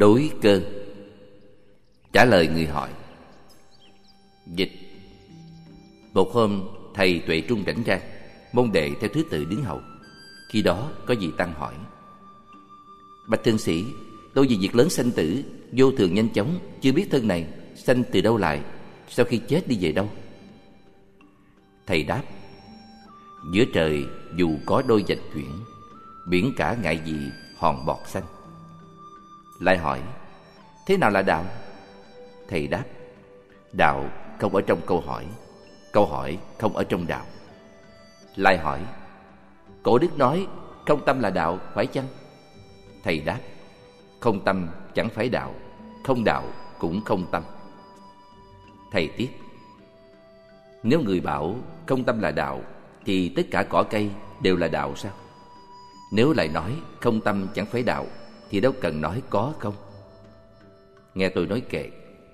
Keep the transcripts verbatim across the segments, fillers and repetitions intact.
Đối cơ. Trả lời người hỏi. Dịch. Một hôm thầy Tuệ Trung rảnh rang, môn đệ theo thứ tự đứng hầu. Khi đó có vị tăng hỏi: Bạch thượng sĩ, tôi vì việc lớn sanh tử, vô thường nhanh chóng, chưa biết thân này sanh từ đâu lại, sau khi chết đi về đâu? Thầy đáp: Giữa trời dù có đôi vạch chuyển, biển cả ngại gì hòn bọt xanh. Lại hỏi: Thế nào là đạo? Thầy đáp: Đạo không ở trong câu hỏi, câu hỏi không ở trong đạo. Lại hỏi: Cổ đức nói không tâm là đạo, phải chăng? Thầy đáp: Không tâm chẳng phải đạo, không đạo cũng không tâm. Thầy tiếp: Nếu người bảo không tâm là đạo, thì tất cả cỏ cây đều là đạo sao? Nếu lại nói không tâm chẳng phải đạo, thì đâu cần nói có không. Nghe tôi nói kệ: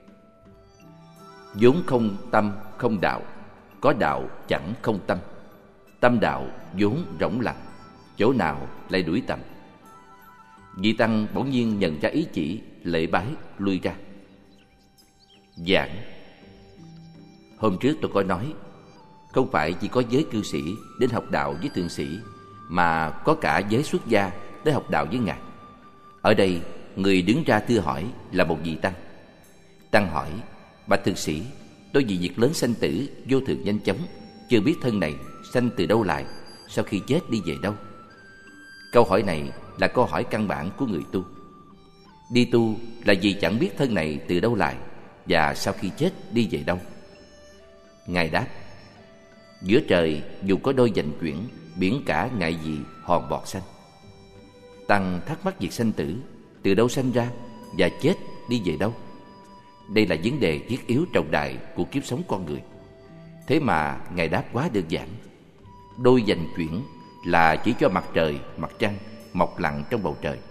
vốn không tâm không đạo, có đạo chẳng không tâm. Tâm đạo vốn rỗng lặng, chỗ nào lại đuổi tầm. Vị tăng bỗng nhiên nhận ra ý chỉ, lễ bái lui ra. Giảng. Hôm trước tôi có nói, không phải chỉ có giới cư sĩ đến học đạo với thượng sĩ, mà có cả giới xuất gia tới học đạo với ngài. Ở đây người đứng ra thưa hỏi là một vị tăng. Tăng hỏi: Bạch thượng sĩ, tôi vì việc lớn sanh tử, vô thường nhanh chóng, chưa biết thân này sanh từ đâu lại, sau khi chết đi về đâu? Câu hỏi này là câu hỏi căn bản của người tu. Đi tu là vì chẳng biết thân này từ đâu lại, và sau khi chết đi về đâu. Ngài đáp: Giữa trời dù có đôi vành chuyển, biển cả ngại gì hòn bọt xanh. Tăng thắc mắc việc sanh tử, từ đâu sanh ra và chết đi về đâu? Đây là vấn đề thiết yếu trọng đại của kiếp sống con người. Thế mà Ngài đáp quá đơn giản. Đôi vành chuyển là chỉ cho mặt trời, mặt trăng mọc lặn trong bầu trời.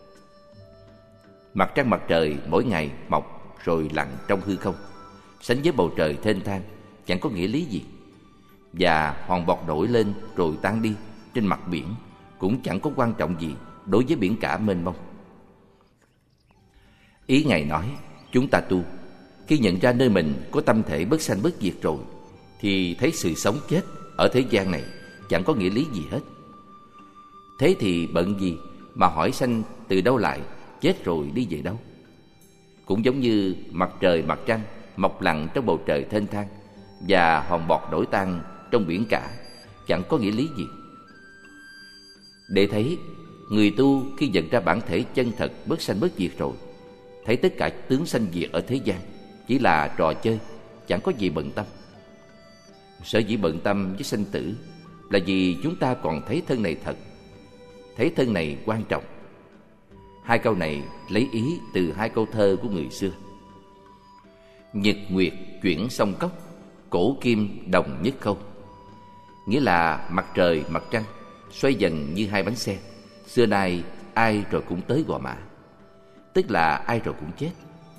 Mặt trăng mặt trời mỗi ngày mọc rồi lặn trong hư không, sánh với bầu trời thênh thang chẳng có nghĩa lý gì. Và hòn bọt nổi lên rồi tan đi trên mặt biển cũng chẳng có quan trọng gì đối với biển cả mênh mông. Ý Ngài nói, chúng ta tu, khi nhận ra nơi mình có tâm thể bất sanh bất diệt rồi, thì thấy sự sống chết ở thế gian này chẳng có nghĩa lý gì hết. Thế thì bận gì mà hỏi sanh từ đâu lại, chết rồi đi về đâu? Cũng giống như mặt trời mặt trăng mọc lặn trong bầu trời thênh thang, và hòn bọt nổi tan trong biển cả chẳng có nghĩa lý gì. Để thấy, người tu khi nhận ra bản thể chân thật bất sanh bất diệt rồi, thấy tất cả tướng sanh diệt ở thế gian chỉ là trò chơi, chẳng có gì bận tâm. Sở dĩ bận tâm với sanh tử là vì chúng ta còn thấy thân này thật, thấy thân này quan trọng. Hai câu này lấy ý từ hai câu thơ của người xưa: Nhật nguyệt chuyển sông cốc, cổ kim đồng nhất khâu. Nghĩa là mặt trời mặt trăng xoay dần như hai bánh xe, xưa nay ai rồi cũng tới Gò Mã, tức là ai rồi cũng chết.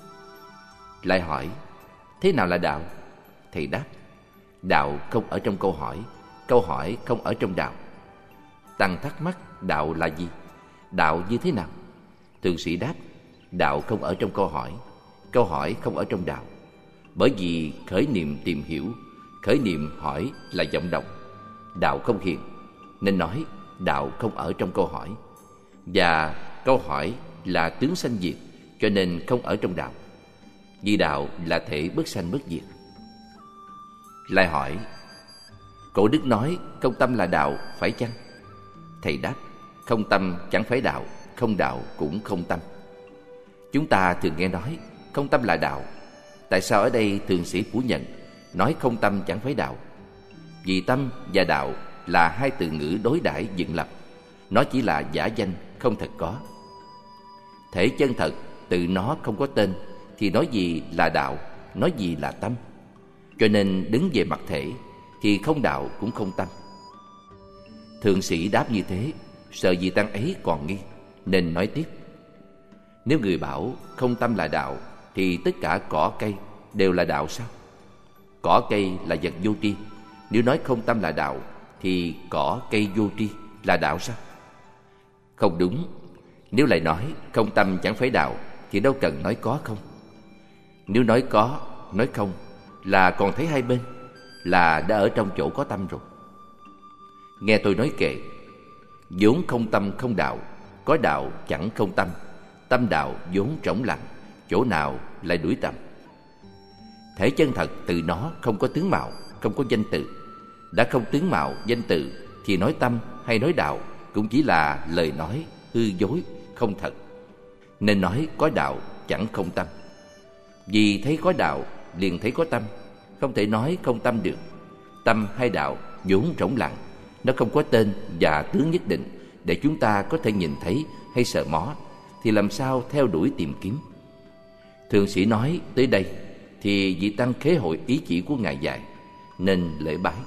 Lại hỏi: Thế nào là đạo? Thầy đáp: Đạo không ở trong câu hỏi, câu hỏi không ở trong đạo. Tăng thắc mắc đạo là gì? Đạo như thế nào? Thượng sĩ đáp: Đạo không ở trong câu hỏi, câu hỏi không ở trong đạo. Bởi vì khởi niệm tìm hiểu, khởi niệm hỏi là vọng động, đạo không hiện, nên nói đạo không ở trong câu hỏi. Và câu hỏi là tướng sanh diệt, cho nên không ở trong đạo, vì đạo là thể bất sanh bất diệt. Lại hỏi: Cổ đức nói không tâm là đạo, phải chăng? Thầy đáp: Không tâm chẳng phải đạo, không đạo cũng không tâm. Chúng ta thường nghe nói không tâm là đạo. Tại sao ở đây thượng sĩ phủ nhận, nói không tâm chẳng phải đạo? Vì tâm và đạo là hai từ ngữ đối đãi dựng lập, nó chỉ là giả danh, không thật có. Thể chân thật tự nó không có tên, thì nói gì là đạo, nói gì là tâm. Cho nên đứng về mặt thể thì không đạo cũng không tâm. Thượng sĩ đáp như thế, sợ vị tăng ấy còn nghi, nên nói tiếp: Nếu người bảo không tâm là đạo, thì tất cả cỏ cây đều là đạo sao? Cỏ cây là vật vô tri. Nếu nói không tâm là đạo, thì cỏ cây vô tri là đạo sao? Không đúng. Nếu lại nói không tâm chẳng phải đạo, thì đâu cần nói có không. Nếu nói có, nói không là còn thấy hai bên, là đã ở trong chỗ có tâm rồi. Nghe tôi nói kệ: vốn không tâm không đạo, có đạo chẳng không tâm, tâm đạo vốn trống lặng, chỗ nào lại đuổi tâm. Thể chân thật từ nó không có tướng mạo, không có danh từ. Đã không tướng mạo, danh từ thì nói tâm hay nói đạo cũng chỉ là lời nói hư dối, không thật. Nên nói có đạo chẳng không tâm. Vì thấy có đạo liền thấy có tâm, không thể nói không tâm được. Tâm hay đạo vốn rỗng lặng, nó không có tên và tướng nhất định để chúng ta có thể nhìn thấy hay sờ mó, thì làm sao theo đuổi tìm kiếm. Thượng sĩ nói tới đây thì vị tăng khế hội ý chỉ của ngài dạy, nên lễ bái.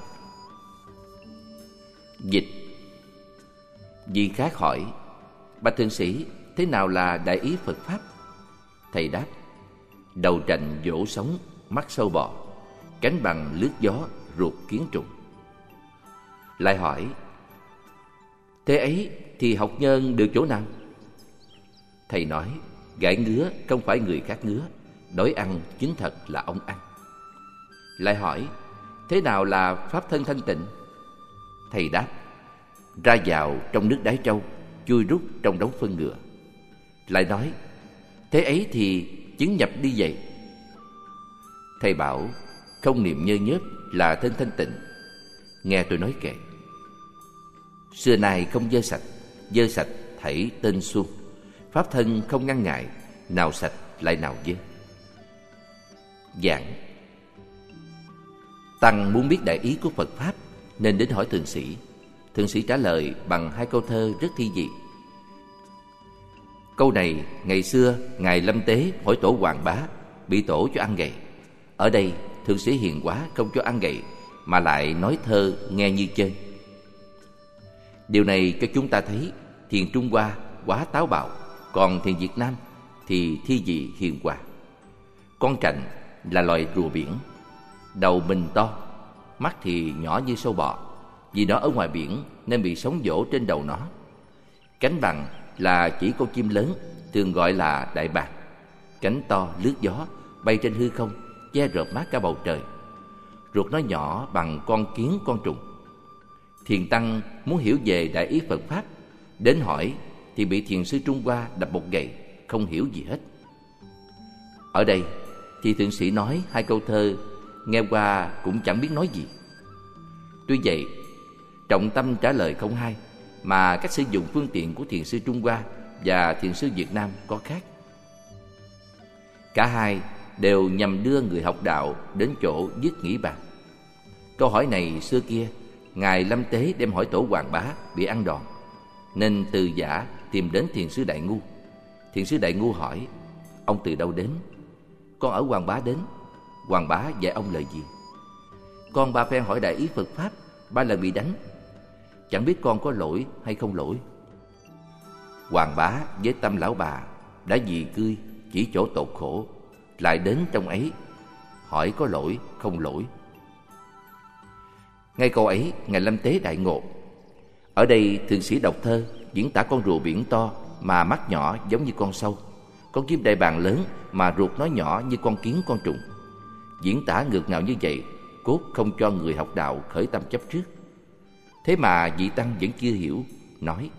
Dịch. Vị khác hỏi: bạch thượng sĩ, thế nào là đại ý Phật pháp? Thầy đáp: đầu trành vỗ sống, mắt sâu bọ, cánh bằng lướt gió, ruột kiến trùng. Lại hỏi: thế ấy thì học nhân được chỗ nào? Thầy nói: gãi ngứa không phải người khác ngứa, đói ăn chính thật là ông ăn. Lại hỏi: thế nào là pháp thân thanh tịnh? Thầy đáp: ra vào trong nước đáy trâu, chui rút trong đống phân ngựa. Lại nói: thế ấy thì chứng nhập đi vậy. Thầy bảo: không niệm nhơ nhớp là thân thanh tịnh. Nghe tôi nói kệ: xưa nay không dơ sạch, dơ sạch thảy tên xuông. Pháp thân không ngăn ngại, nào sạch lại nào dơ. Giảng. Tăng muốn biết đại ý của Phật pháp nên đến hỏi thượng sĩ. Thượng sĩ trả lời bằng hai câu thơ rất thi vị. Câu này ngày xưa ngài Lâm Tế hỏi tổ Hoàng Bá, bị tổ cho ăn gậy. Ở đây thượng sĩ hiền quá không cho ăn gậy, mà lại nói thơ nghe như chơi. Điều này cho chúng ta thấy thiền Trung Hoa quá táo bạo, còn thiền Việt Nam thì thi vị hiền hòa. Con trành là loài rùa biển, đầu mình to, mắt thì nhỏ như sâu bọ, vì nó ở ngoài biển nên bị sóng vỗ trên đầu nó. Cánh bằng là chỉ con chim lớn, thường gọi là đại bàng. Cánh to lướt gió, bay trên hư không, che rợp mát cả bầu trời. Ruột nó nhỏ bằng con kiến con trùng. Thiền tăng muốn hiểu về đại ý Phật pháp, đến hỏi thì bị thiền sư Trung Hoa đập một gậy, không hiểu gì hết. Ở đây thì thượng sĩ nói hai câu thơ, nghe qua cũng chẳng biết nói gì. Tuy vậy, trọng tâm trả lời không hay, mà cách sử dụng phương tiện của thiền sư Trung Hoa và thiền sư Việt Nam có khác. Cả hai đều nhằm đưa người học đạo đến chỗ dứt nghĩ bàn. Câu hỏi này xưa kia ngài Lâm Tế đem hỏi tổ Hoàng Bá bị ăn đòn, nên từ giả tìm đến thiền sư Đại Ngu. Thiền sư Đại Ngu hỏi: ông từ đâu đến? Con ở Hoàng Bá đến. Hoàng Bá dạy ông lời gì? Con ba phen hỏi đại ý Phật pháp, ba lần bị đánh, chẳng biết con có lỗi hay không lỗi. Hoàng Bá với tâm lão bà đã vì cươi chỉ chỗ tột khổ, lại đến trong ấy hỏi có lỗi không lỗi. Ngay câu ấy ngài Lâm Tế đại ngộ. Ở đây thượng sĩ đọc thơ diễn tả con rùa biển to mà mắt nhỏ giống như con sâu, con chim đại bàng lớn mà ruột nó nhỏ như con kiến con trùng. Diễn tả ngược ngạo như vậy, cốt không cho người học đạo khởi tâm chấp trước. Thế mà vị tăng vẫn chưa hiểu, nói: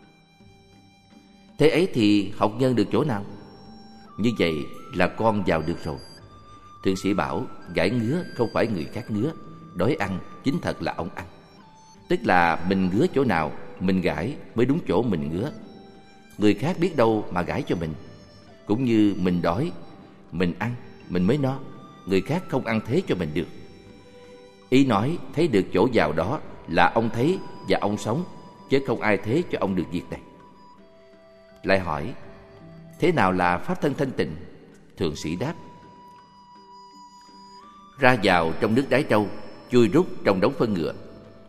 thế ấy thì học nhân được chỗ nào? Như vậy là con vào được rồi. Thượng sĩ bảo: gãi ngứa không phải người khác ngứa, đói ăn chính thật là ông ăn. Tức là mình ngứa chỗ nào, mình gãi mới đúng chỗ mình ngứa. Người khác biết đâu mà gãi cho mình. Cũng như mình đói, mình ăn, mình mới no, người khác không ăn thế cho mình được. Ý nói thấy được chỗ vào đó là ông thấy và ông sống, chứ không ai thế cho ông được việc này. Lại hỏi: thế nào là pháp thân thanh tịnh? Thượng sĩ đáp: ra vào trong nước đáy trâu, chui rút trong đống phân ngựa.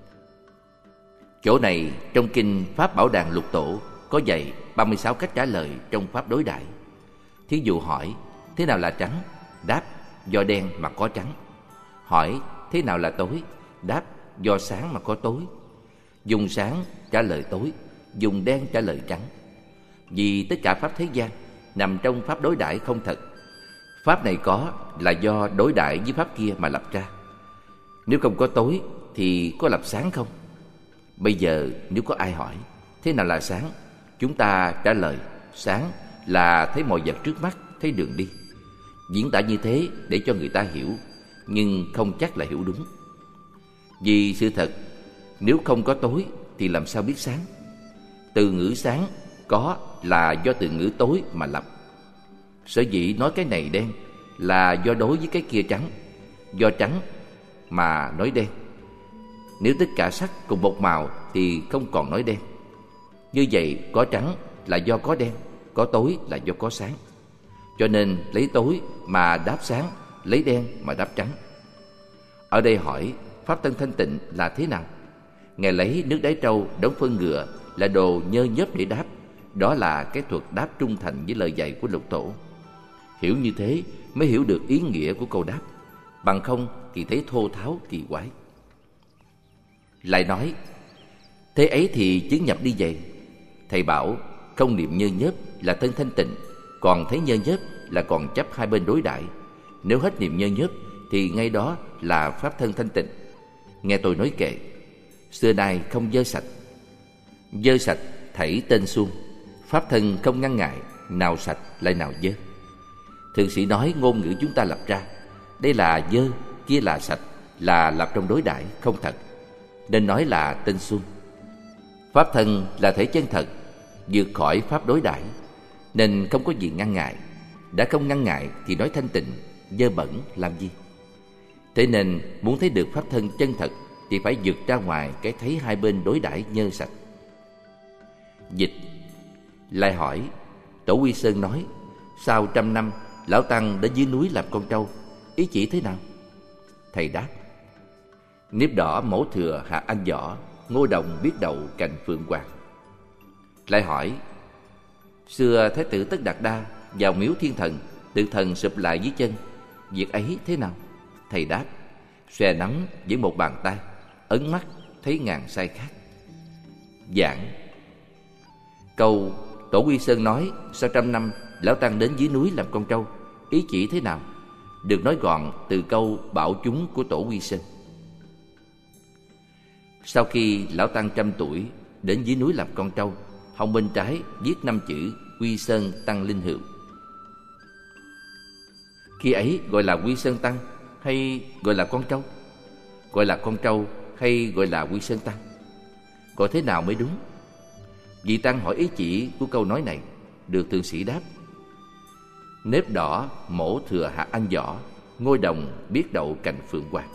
Chỗ này trong kinh Pháp Bảo Đàn Lục Tổ có dạy ba mươi sáu cách trả lời trong pháp đối đại. Thí dụ hỏi: thế nào là trắng? Đáp: do đen mà có trắng. Hỏi: thế nào là tối? Đáp: do sáng mà có tối. Dùng sáng trả lời tối, dùng đen trả lời trắng. Vì tất cả pháp thế gian nằm trong pháp đối đãi không thật. Pháp này có là do đối đãi với pháp kia mà lập ra. Nếu không có tối thì có lập sáng không? Bây giờ nếu có ai hỏi thế nào là sáng, chúng ta trả lời sáng là thấy mọi vật trước mắt, thấy đường đi. Diễn tả như thế để cho người ta hiểu, nhưng không chắc là hiểu đúng. Vì sự thật, nếu không có tối thì làm sao biết sáng? Từ ngữ sáng có là do từ ngữ tối mà lập. Sở dĩ nói cái này đen là do đối với cái kia trắng, do trắng mà nói đen. Nếu tất cả sắc cùng một màu thì không còn nói đen. Như vậy có trắng là do có đen, có tối là do có sáng. Cho nên lấy tối mà đáp sáng, lấy đen mà đáp trắng. Ở đây hỏi pháp thân thanh tịnh là thế nào? Ngài lấy nước đáy trâu đóng phân ngựa là đồ nhơ nhớp để đáp. Đó là cái thuật đáp trung thành với lời dạy của Lục Tổ. Hiểu như thế mới hiểu được ý nghĩa của câu đáp, bằng không thì thấy thô tháo kỳ quái. Lại nói, thế ấy thì chứng nhập đi vậy. Thầy bảo không niệm nhơ nhớp là thân thanh tịnh, còn thấy nhơ nhớp là còn chấp hai bên đối đãi. Nếu hết niệm nhơ nhớp thì ngay đó là pháp thân thanh tịnh. Nghe tôi nói kệ, xưa nay không dơ sạch. Dơ sạch thảy tên xuông, pháp thân không ngăn ngại, nào sạch lại nào dơ. Thượng sĩ nói ngôn ngữ chúng ta lập ra, đây là dơ, kia là sạch, là lập trong đối đãi không thật, nên nói là tên xuông. Pháp thân là thể chân thật, vượt khỏi pháp đối đãi, nên không có gì ngăn ngại. Đã không ngăn ngại thì nói thanh tịnh, dơ bẩn làm gì? Thế nên muốn thấy được pháp thân chân thật thì phải vượt ra ngoài cái thấy hai bên đối đãi nhơ sạch. Dịch lại hỏi, Tổ Quy Sơn nói sau trăm năm lão tăng đến dưới núi làm con trâu, ý chỉ thế nào? Thầy đáp, nếp đỏ mẫu thừa hạt anh võ, ngô đồng biết đậu cành phượng hoàng. Lại hỏi, xưa Thái tử Tất Đạt Đa vào miếu thiên thần, tự thần sụp lại dưới chân, việc ấy thế nào? Thầy đáp, xòe nắm với một bàn tay, ấn mắt thấy ngàn sai khác. Giảng câu Tổ Quy Sơn nói sau trăm năm lão tăng đến dưới núi làm con trâu, ý chỉ thế nào? Được nói gọn từ câu bảo chúng của Tổ Quy Sơn. Sau khi lão tăng trăm tuổi đến dưới núi làm con trâu, hông bên trái viết năm chữ Quy Sơn Tăng Linh Hữu. Khi ấy gọi là Quy Sơn Tăng hay gọi là con trâu? Gọi là con trâu hay gọi là Quy Sơn Tăng? Gọi thế nào mới đúng? Vị tăng hỏi ý chỉ của câu nói này, được thượng sĩ đáp, nếp đỏ mổ thừa hạt anh võ, ngôi đồng biết đậu cành phượng hoàng.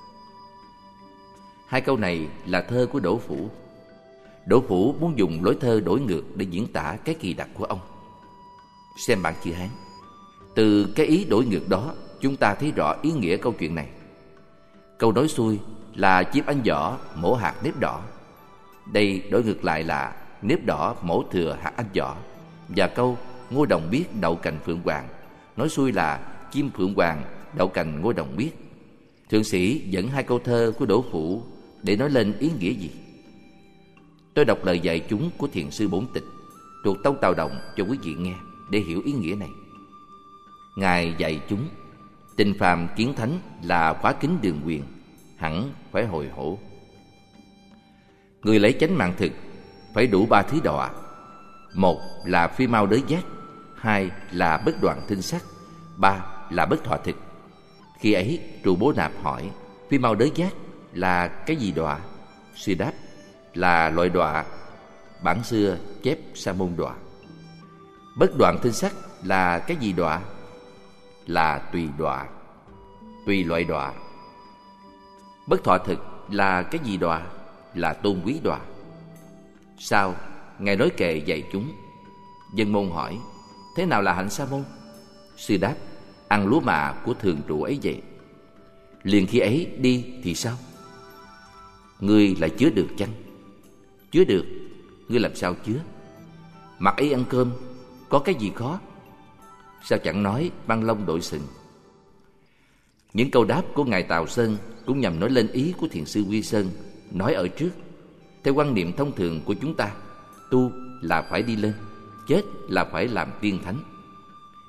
Hai câu này là thơ của Đỗ Phủ. Đỗ Phủ muốn dùng lối thơ đổi ngược để diễn tả cái kỳ đặc của ông. Xem bản chữ Hán. Từ cái ý đổi ngược đó, chúng ta thấy rõ ý nghĩa câu chuyện này. Câu nói xuôi là chim anh võ mổ hạt nếp đỏ. Đây đổi ngược lại là nếp đỏ mổ thừa hạt anh võ. Và câu ngô đồng biết đậu cành phượng hoàng, nói xuôi là chim phượng hoàng đậu cành ngô đồng biết. Thượng sĩ dẫn hai câu thơ của Đỗ Phủ để nói lên ý nghĩa gì? Tôi đọc lời dạy chúng của Thiền sư Bổn Tịch thuộc tông Tào Đồng cho quý vị nghe để hiểu ý nghĩa này. Ngài dạy chúng, tình phàm kiến thánh là khóa kính đường quyền, hẳn phải hồi hổ. Người lấy chánh mạng thực phải đủ ba thứ đọa. Một là phi mau đới giác, hai là bất đoạn tinh sắc, ba là bất thọ thực. Khi ấy Trù Bố Nạp hỏi, phi mau đới giác là cái gì đọa? Sư đáp, là loại đọa bản xưa chép Sa môn đọa. Bất đoạn tinh sắc là cái gì đọa? Là tùy đọa, tùy loại đọa. Bất thọ thực là cái gì đọa? Là tôn quý đọa. Sau Ngài nói kệ dạy chúng. Dân môn hỏi, thế nào là hạnh Sa môn? Sư đáp, ăn lúa mạ của thường trụ ấy vậy. Liền khi ấy đi thì sao? Ngươi lại chứa được chăng? Chứa được, ngươi làm sao chứa? Mặc ấy ăn cơm, có cái gì khó? Sao chẳng nói băng lông đội sừng? Những câu đáp của Ngài Tào Sơn cũng nhằm nói lên ý của Thiền sư Quy Sơn nói ở trước. Theo quan niệm thông thường của chúng ta, tu là phải đi lên, chết là phải làm tiên thánh.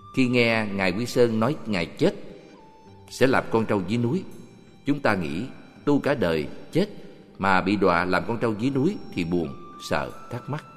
Khi nghe Ngài Quy Sơn nói Ngài chết sẽ làm con trâu dưới núi, chúng ta nghĩ tu cả đời chết mà bị đọa làm con trâu dưới núi thì buồn, sợ, thắc mắc.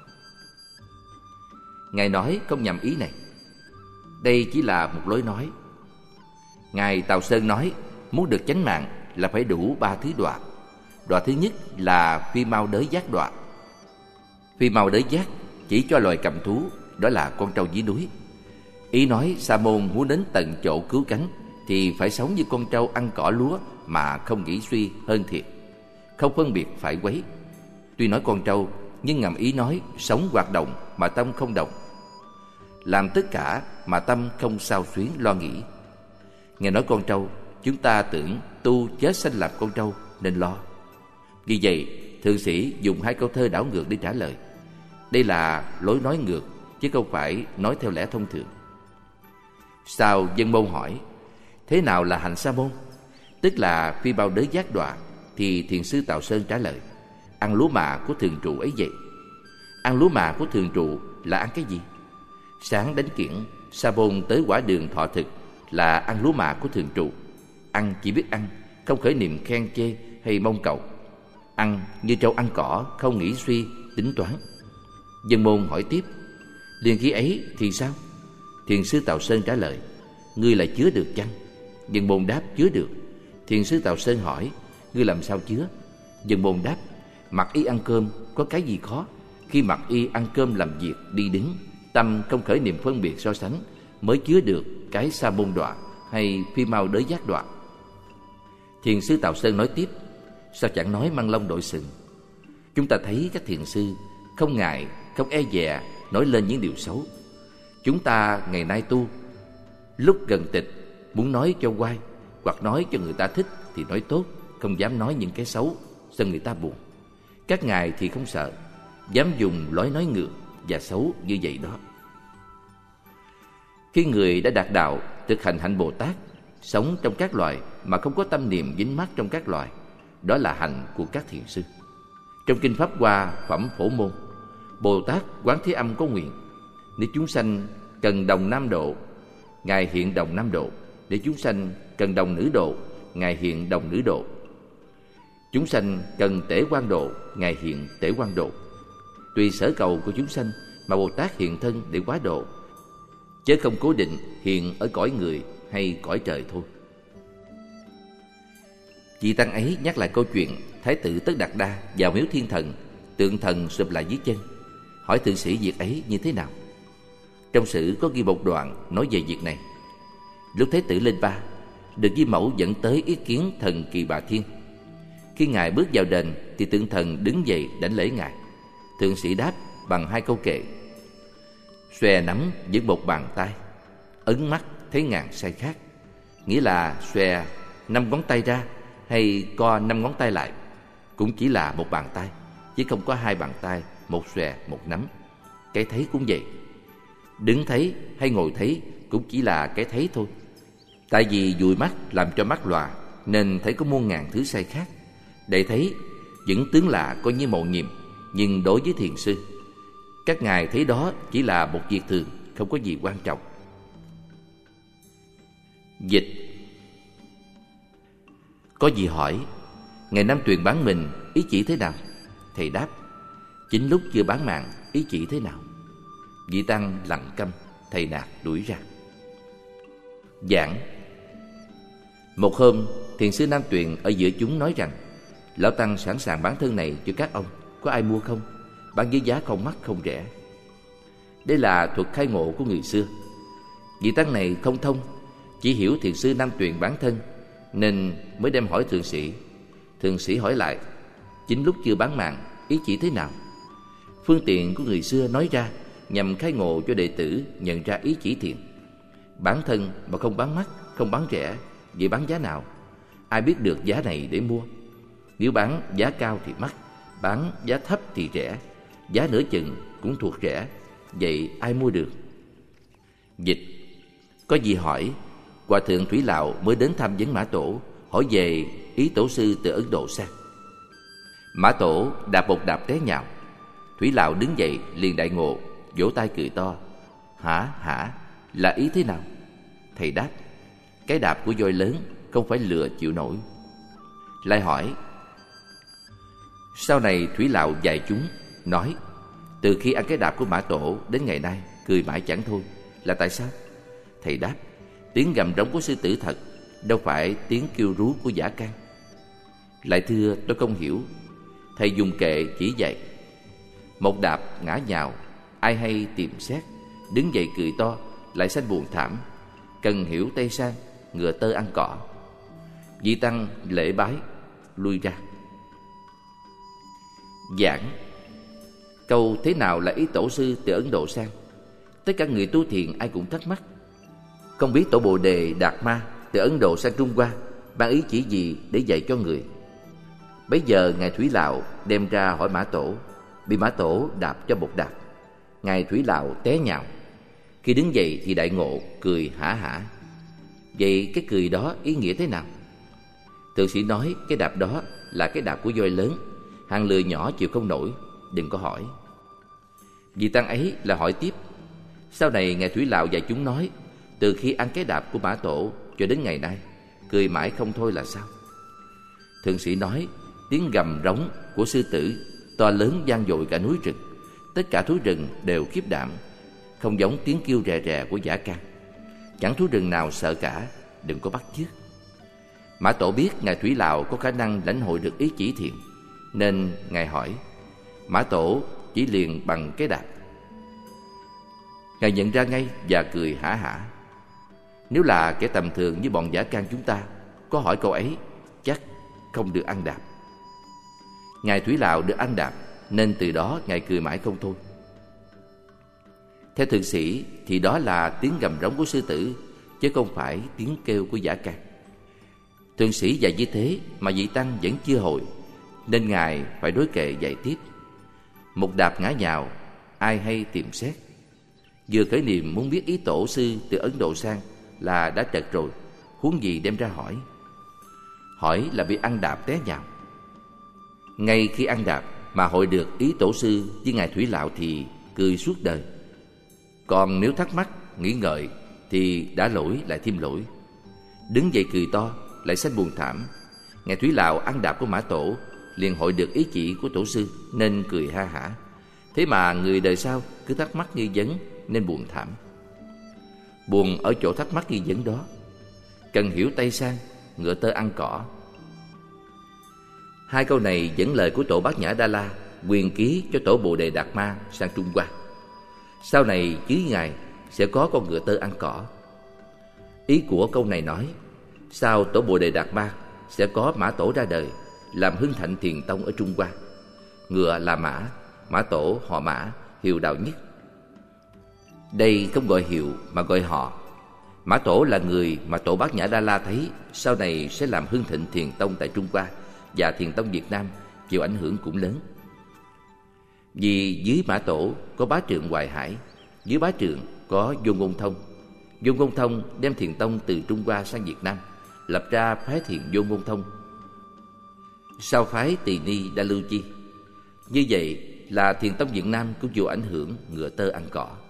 Ngài nói không nhầm ý này. Đây chỉ là một lối nói. Ngài Tào Sơn nói muốn được chánh mạng là phải đủ ba thứ đọa. Đọa thứ nhất là phi mau đới giác đọa. Phi mau đới giác chỉ cho loài cầm thú, đó là con trâu dưới núi. Ý nói Sa môn muốn đến tận chỗ cứu cánh thì phải sống như con trâu ăn cỏ lúa mà không nghĩ suy hơn thiệt, không phân biệt phải quấy. Tuy nói con trâu nhưng ngầm ý nói sống hoạt động mà tâm không động, làm tất cả mà tâm không sao xuyến lo nghĩ. Nghe nói con trâu, chúng ta tưởng tu chết sanh làm con trâu nên lo. Vì vậy thượng sĩ dùng hai câu thơ đảo ngược để trả lời. Đây là lối nói ngược chứ không phải nói theo lẽ thông thường. Sau Dân Môn hỏi thế nào là hành Sa môn, tức là phi bao đới giác đọa, thì thiền sư Tào Sơn trả lời ăn lúa mạ của thường trụ ấy vậy. Ăn lúa mạ của thường trụ là ăn cái gì? Sáng đánh kiển, Sa môn tới quả đường thọ thực là ăn lúa mạ của thường trụ. Ăn chỉ biết ăn, không khởi niệm khen chê hay mong cầu. Ăn như trâu ăn cỏ, không nghĩ suy, tính toán. Dân Môn hỏi tiếp liền khi ấy thì sao? Thiền sư Tào Sơn trả lời ngươi là chứa được chăng? Dân Môn đáp chứa được. Thiền sư Tào Sơn hỏi ngươi làm sao chứa? Dân Môn đáp mặc y ăn cơm có cái gì khó? Khi mặc y ăn cơm làm việc đi đứng, tâm không khởi niệm phân biệt so sánh, mới chứa được cái sa môn đọa hay phi mau đới giác đọa. Thiền sư Tào Sơn nói tiếp sao chẳng nói măng lông đội sừng? Chúng ta thấy các thiền sư không ngại, không e dè nói lên những điều xấu. Chúng ta ngày nay tu, lúc gần tịch muốn nói cho quay hoặc nói cho người ta thích thì nói tốt, không dám nói những cái xấu, sợ người ta buồn. Các ngài thì không sợ, dám dùng lối nói ngược và xấu như vậy đó. Khi người đã đạt đạo, thực hành hạnh Bồ Tát, sống trong các loài mà không có tâm niệm dính mắc trong các loài, đó là hạnh của các thiền sư. Trong Kinh Pháp Hoa Phẩm Phổ Môn, Bồ Tát Quán Thế Âm có nguyện nếu chúng sanh cần đồng nam độ, Ngài hiện đồng nam độ. Nếu chúng sanh cần đồng nữ độ, Ngài hiện đồng nữ độ. Chúng sanh cần tể quan độ, Ngài hiện tể quan độ. Tùy sở cầu của chúng sanh mà Bồ Tát hiện thân để quá độ, chứ không cố định hiện ở cõi người hay cõi trời thôi. Vị tăng ấy nhắc lại câu chuyện Thái tử Tất Đạt Đa vào miếu thiên thần, tượng thần sụp lại dưới chân, hỏi thượng sĩ việc ấy như thế nào. Trong sử có ghi một đoạn nói về việc này. Lúc Thái tử lên ba, được Di Mẫu dẫn tới ý kiến thần Kỳ Bà Thiên. Khi Ngài bước vào đền thì tượng thần đứng dậy đảnh lễ Ngài. Thượng sĩ đáp bằng hai câu kệ: xòe nắm giữ một bàn tay, ấn mắt thấy ngàn sai khác. Nghĩa là xòe năm ngón tay ra hay co năm ngón tay lại cũng chỉ là một bàn tay, chứ không có hai bàn tay, một xòe một nắm. Cái thấy cũng vậy, đứng thấy hay ngồi thấy cũng chỉ là cái thấy thôi. Tại vì dụi mắt làm cho mắt lòa, nên thấy có muôn ngàn thứ sai khác. Để thấy những tướng lạ coi như mầu nhiệm, nhưng đối với thiền sư, các ngài thấy đó chỉ là một việc thường, không có gì quan trọng. Dịch. Có gì hỏi Ngài Nam Tuyền bán mình ý chỉ thế nào? Thầy đáp chính lúc chưa bán mạng ý chỉ thế nào? Vị tăng lặng câm, thầy nạt đuổi ra. Giảng. Một hôm thiền sư Nam Tuyền ở giữa chúng nói rằng lão tăng sẵn sàng bán thân này cho các ông, có ai mua không? Bán với giá không mắc không rẻ. Đây là thuật khai ngộ của người xưa. Vị tăng này không thông, chỉ hiểu thiền sư Nam Tuyền bán thân, nên mới đem hỏi thượng sĩ. Thượng sĩ hỏi lại chính lúc chưa bán mạng ý chỉ thế nào? Phương tiện của người xưa nói ra nhằm khai ngộ cho đệ tử nhận ra ý chỉ thiện. Bán thân mà không bán mắc, không bán rẻ, vậy bán giá nào? Ai biết được giá này để mua? Nếu bán giá cao thì mắc, bán giá thấp thì rẻ, giá nửa chừng cũng thuộc rẻ, vậy ai mua được? Dịch. Có gì hỏi Hòa thượng Thủy Lão mới đến thăm vấn Mã Tổ, hỏi về ý tổ sư từ Ấn Độ sang. Mã Tổ đạp một đạp té nhào. Thủy Lão đứng dậy liền đại ngộ, vỗ tay cười to: hả hả, là ý thế nào? Thầy đáp: cái đạp của voi lớn không phải lừa chịu nổi. Lại hỏi: sau này Thủy Lão dạy chúng nói từ khi ăn cái đạp của Mã Tổ đến ngày nay cười mãi chẳng thôi, là tại sao? Thầy đáp: tiếng gầm rống của sư tử thật, đâu phải tiếng kêu rú của dã can. Lại thưa: tôi không hiểu. Thầy dùng kệ chỉ dạy: một đạp ngã nhào, ai hay tìm xét, đứng dậy cười to, lại sanh buồn thảm, cần hiểu Tây sang, ngựa tơ ăn cỏ. Vị tăng lễ bái lui ra. Giảng: câu thế nào là ý tổ sư từ Ấn Độ sang? Tất cả người tu thiền ai cũng thắc mắc. Không biết tổ Bồ Đề Đạt Ma từ Ấn Độ sang Trung Hoa ban ý chỉ gì để dạy cho người. Bấy giờ ngài Thủy Lão đem ra hỏi Mã Tổ, bị Mã Tổ đạp cho một đạp. Ngài Thủy Lão té nhào. Khi đứng dậy thì đại ngộ, cười hả hả. Vậy cái cười đó ý nghĩa thế nào? Thượng sĩ nói cái đạp đó là cái đạp của voi lớn, hàng lười nhỏ chịu không nổi, đừng có hỏi. Vị tăng ấy là hỏi tiếp: sau này ngài Thủy Lão dạy chúng nói từ khi ăn cái đạp của Mã Tổ cho đến ngày nay cười mãi không thôi là sao? Thượng sĩ nói tiếng gầm rống của sư tử to lớn vang dội cả núi rừng, tất cả thú rừng đều khiếp đảm, không giống tiếng kêu rè rè của dã can. Chẳng thú rừng nào sợ cả, đừng có bắt chước. Mã Tổ biết ngài Thủy Lão có khả năng lãnh hội được ý chỉ thiện, nên ngài hỏi. Mã Tổ chỉ liền bằng cái đạp. Ngài nhận ra ngay và cười hả hả. Nếu là kẻ tầm thường như bọn dã can chúng ta, có hỏi câu ấy chắc không được ăn đạp. Ngài Thủy Lão được ăn đạp, nên từ đó ngài cười mãi không thôi. Theo thượng sĩ thì đó là tiếng gầm rống của sư tử, chứ không phải tiếng kêu của dã can. Thượng sĩ dạy như thế mà vị tăng vẫn chưa hồi, nên ngài phải đối kệ dạy tiếp. Một đạp ngã nhào, ai hay tìm xét. Vừa khởi niệm muốn biết ý tổ sư từ Ấn Độ sang là đã trật rồi, huống gì đem ra hỏi. Hỏi là bị ăn đạp té nhào. Ngay khi ăn đạp mà hội được ý tổ sư với ngài Thủy Lão thì cười suốt đời. Còn nếu thắc mắc, nghĩ ngợi thì đã lỗi lại thêm lỗi. Đứng dậy cười to, lại sanh buồn thảm. Ngài Thủy Lão ăn đạp của Mã Tổ liền hội được ý chỉ của tổ sư, nên cười ha hả. Thế mà người đời sau cứ thắc mắc nghi vấn, nên buồn thảm. Buồn ở chỗ thắc mắc nghi vấn đó. Cần hiểu Tây sang, ngựa tơ ăn cỏ. Hai câu này dẫn lời của tổ Bát Nhã Đa La quyền ký cho tổ Bồ Đề Đạt Ma sang Trung Hoa. Sau này dưới ngài sẽ có con ngựa tơ ăn cỏ. Ý của câu này nói sau tổ Bồ Đề Đạt Ma sẽ có Mã Tổ ra đời, làm hưng thịnh thiền tông ở Trung Hoa. Ngựa là mã, Mã Tổ họ Mã, hiệu đạo nhất. Đây không gọi hiệu mà gọi họ. Mã Tổ là người mà tổ Bát Nhã Đa La thấy sau này sẽ làm hưng thịnh thiền tông tại Trung Hoa, và thiền tông Việt Nam chịu ảnh hưởng cũng lớn. Vì dưới Mã Tổ có Bá Trượng Hoài Hải, dưới Bá Trượng có Vô Ngôn Thông. Vô Ngôn Thông đem thiền tông từ Trung Hoa sang Việt Nam, lập ra phái thiền Vô Ngôn Thông, sau phái Tỳ Ni Đa Lưu Chi. Như vậy là thiền tông Việt Nam cũng chịu ảnh hưởng ngựa tơ ăn cỏ.